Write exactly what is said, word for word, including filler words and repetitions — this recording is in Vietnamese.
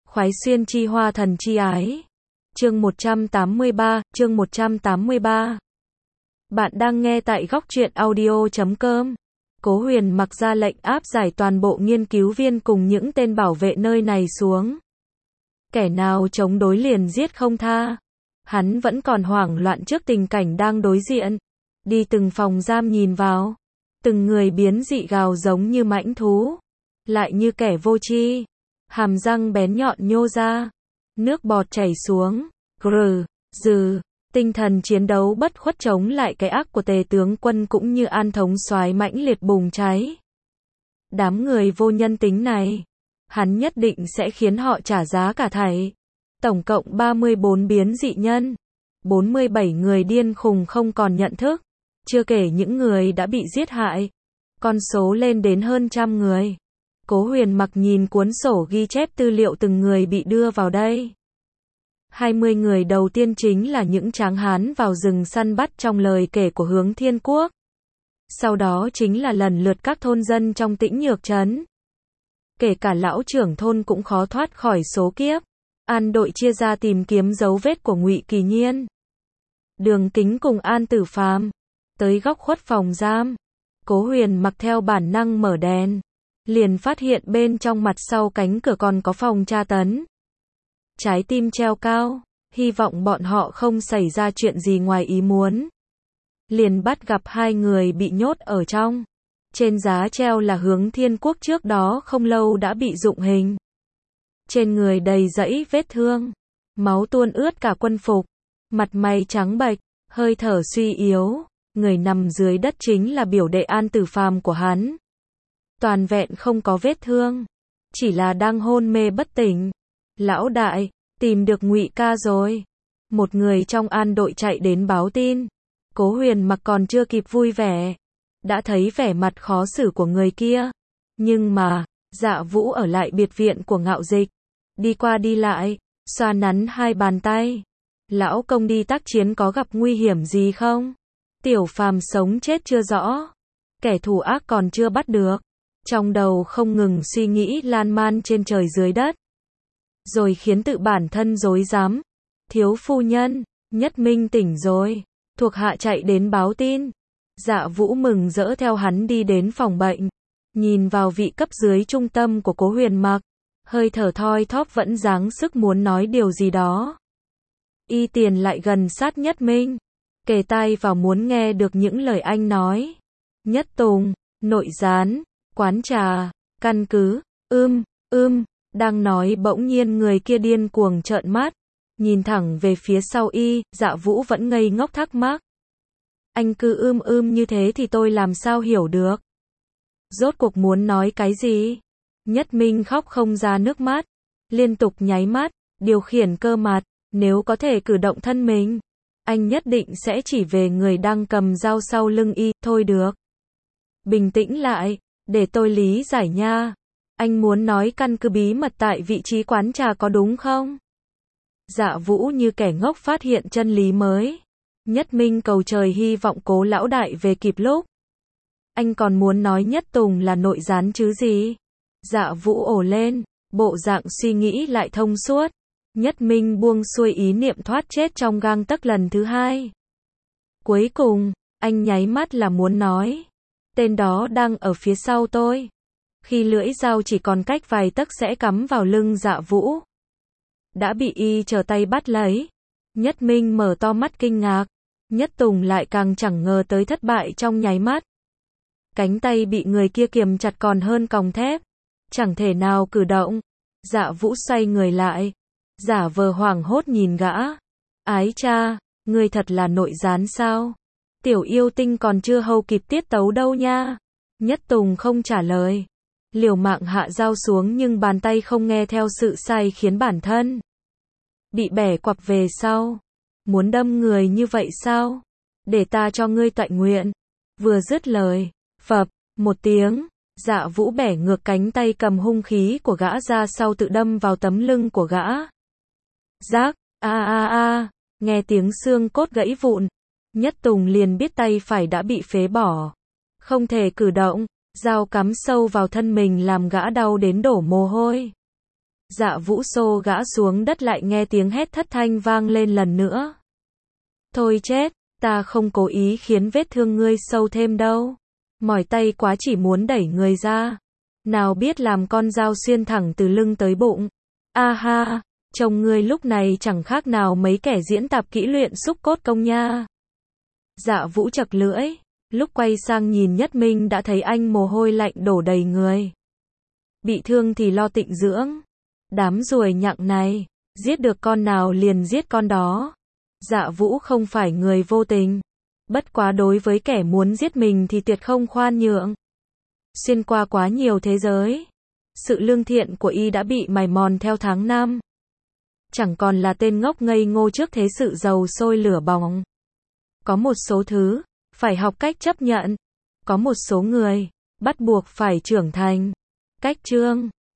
Khoái xuyên chi hoa thần chi ái. Chương một trăm tám mươi ba, chương một trăm tám mươi ba. Bạn đang nghe tại góc truyện audio chấm com. Cố Huyền Mặc ra lệnh áp giải toàn bộ nghiên cứu viên cùng những tên bảo vệ nơi này xuống. Kẻ nào chống đối liền giết không tha. Hắn vẫn còn hoảng loạn trước tình cảnh đang đối diện. Đi từng phòng giam nhìn vào. Từng người biến dị gào giống như mãnh thú. Lại như kẻ vô tri. Hàm răng bén nhọn nhô ra. Nước bọt chảy xuống. Grừ, dừ. Tinh thần chiến đấu bất khuất chống lại cái ác của tề tướng quân cũng như an thống soái mãnh liệt bùng cháy. Đám người vô nhân tính này. Hắn nhất định sẽ khiến họ trả giá cả thảy. Tổng cộng ba mươi bốn biến dị nhân. bốn mươi bảy người điên khùng không còn nhận thức. Chưa kể những người đã bị giết hại. Con số lên đến hơn trăm người. Cố Huyền Mặc nhìn cuốn sổ ghi chép tư liệu từng người bị đưa vào đây. hai mươi người đầu tiên chính là những tráng hán vào rừng săn bắt trong lời kể của Hướng Thiên Quốc. Sau đó chính là lần lượt các thôn dân trong Tĩnh Nhược trấn. Kể cả lão trưởng thôn cũng khó thoát khỏi số kiếp. An đội chia ra tìm kiếm dấu vết của Ngụy Kỳ Nhiên. Đường Kính cùng An Tử Phàm tới góc khuất phòng giam. Cố Huyền Mặc theo bản năng mở đèn. Liền phát hiện bên trong mặt sau cánh cửa còn có phòng tra tấn. Trái tim treo cao, hy vọng bọn họ không xảy ra chuyện gì ngoài ý muốn. Liền bắt gặp hai người bị nhốt ở trong. Trên giá treo là Hướng Thiên Quốc trước đó không lâu đã bị dụng hình. Trên người đầy dẫy vết thương, máu tuôn ướt cả quân phục, mặt mày trắng bệch, hơi thở suy yếu, người nằm dưới đất chính là biểu đệ An Tử Phàm của hắn. Toàn vẹn không có vết thương, chỉ là đang hôn mê bất tỉnh. Lão đại, tìm được Ngụy ca rồi. Một người trong An đội chạy đến báo tin. Cố Huyền Mặc còn chưa kịp vui vẻ, đã thấy vẻ mặt khó xử của người kia. Nhưng mà, Dạ Vũ ở lại biệt viện của Ngạo Dịch, đi qua đi lại, xoa nắn hai bàn tay. Lão công đi tác chiến có gặp nguy hiểm gì không? Tiểu Phàm sống chết chưa rõ, kẻ thù ác còn chưa bắt được. Trong đầu không ngừng suy nghĩ lan man trên trời dưới đất. Rồi khiến tự bản thân rối rắm. Thiếu phu nhân, Nhất Minh tỉnh rồi. Thuộc hạ chạy đến báo tin. Dạ Vũ mừng rỡ theo hắn đi đến phòng bệnh. Nhìn vào vị cấp dưới trung tâm của Cố Huyền Mặc. Hơi thở thoi thóp vẫn dáng sức muốn nói điều gì đó. Y Tiền lại gần sát Nhất Minh. Kề tai vào muốn nghe được những lời anh nói. Nhất Tùng, nội gián, quán trà, căn cứ, ưm, ưm, đang nói bỗng nhiên người kia điên cuồng trợn mắt, nhìn thẳng về phía sau y, Dạ Vũ vẫn ngây ngốc thắc mắc. Anh cứ ưm ưm như thế thì tôi làm sao hiểu được? Rốt cuộc muốn nói cái gì? Nhất Minh khóc không ra nước mắt, liên tục nháy mắt, điều khiển cơ mặt, nếu có thể cử động thân mình, anh nhất định sẽ chỉ về người đang cầm dao sau lưng y, thôi được. Bình tĩnh lại. Để tôi lý giải nha. Anh muốn nói căn cứ bí mật tại vị trí quán trà có đúng không? Dạ Vũ như kẻ ngốc phát hiện chân lý mới. Nhất Minh cầu trời hy vọng Cố lão đại về kịp lúc. Anh còn muốn nói Nhất Tùng là nội gián chứ gì? Dạ Vũ ồ lên, bộ dạng suy nghĩ lại thông suốt. Nhất Minh buông xuôi ý niệm thoát chết trong gang tấc lần thứ hai. Cuối cùng, anh nháy mắt là muốn nói. Tên đó đang ở phía sau tôi. Khi lưỡi dao chỉ còn cách vài tấc sẽ cắm vào lưng Dạ Vũ. Đã bị y trở tay bắt lấy. Nhất Minh mở to mắt kinh ngạc. Nhất Tùng lại càng chẳng ngờ tới thất bại trong nháy mắt. Cánh tay bị người kia kiềm chặt còn hơn còng thép. Chẳng thể nào cử động. Dạ Vũ xoay người lại. Giả vờ hoảng hốt nhìn gã. Ái cha, ngươi thật là nội gián sao? Tiểu yêu tinh còn chưa hâu kịp tiết tấu đâu nha. Nhất Tùng không trả lời. Liều mạng hạ dao xuống nhưng bàn tay không nghe theo sự sai khiến bản thân bị bẻ quặp về sau. Muốn đâm người như vậy sao? Để ta cho ngươi tọa nguyện. Vừa dứt lời, phập, một tiếng, Dạ Vũ bẻ ngược cánh tay cầm hung khí của gã ra sau tự đâm vào tấm lưng của gã. Rác, a a a, nghe tiếng xương cốt gãy vụn. Nhất Tùng liền biết tay phải đã bị phế bỏ. Không thể cử động, dao cắm sâu vào thân mình làm gã đau đến đổ mồ hôi. Dạ Vũ xô gã xuống đất lại nghe tiếng hét thất thanh vang lên lần nữa. Thôi chết, ta không cố ý khiến vết thương ngươi sâu thêm đâu. Mỏi tay quá chỉ muốn đẩy người ra. Nào biết làm con dao xuyên thẳng từ lưng tới bụng. A ha, chồng ngươi lúc này chẳng khác nào mấy kẻ diễn tập kỹ luyện xúc cốt công nha. Dạ Vũ chật lưỡi, lúc quay sang nhìn Nhất Minh đã thấy anh mồ hôi lạnh đổ đầy người. Bị thương thì lo tịnh dưỡng. Đám ruồi nhặng này, giết được con nào liền giết con đó. Dạ Vũ không phải người vô tình. Bất quá đối với kẻ muốn giết mình thì tuyệt không khoan nhượng. Xuyên qua quá nhiều thế giới, sự lương thiện của y đã bị mài mòn theo tháng năm. Chẳng còn là tên ngốc ngây ngô trước thế sự dầu sôi lửa bỏng. Có một số thứ, phải học cách chấp nhận. Có một số người, bắt buộc phải trưởng thành. Cách chương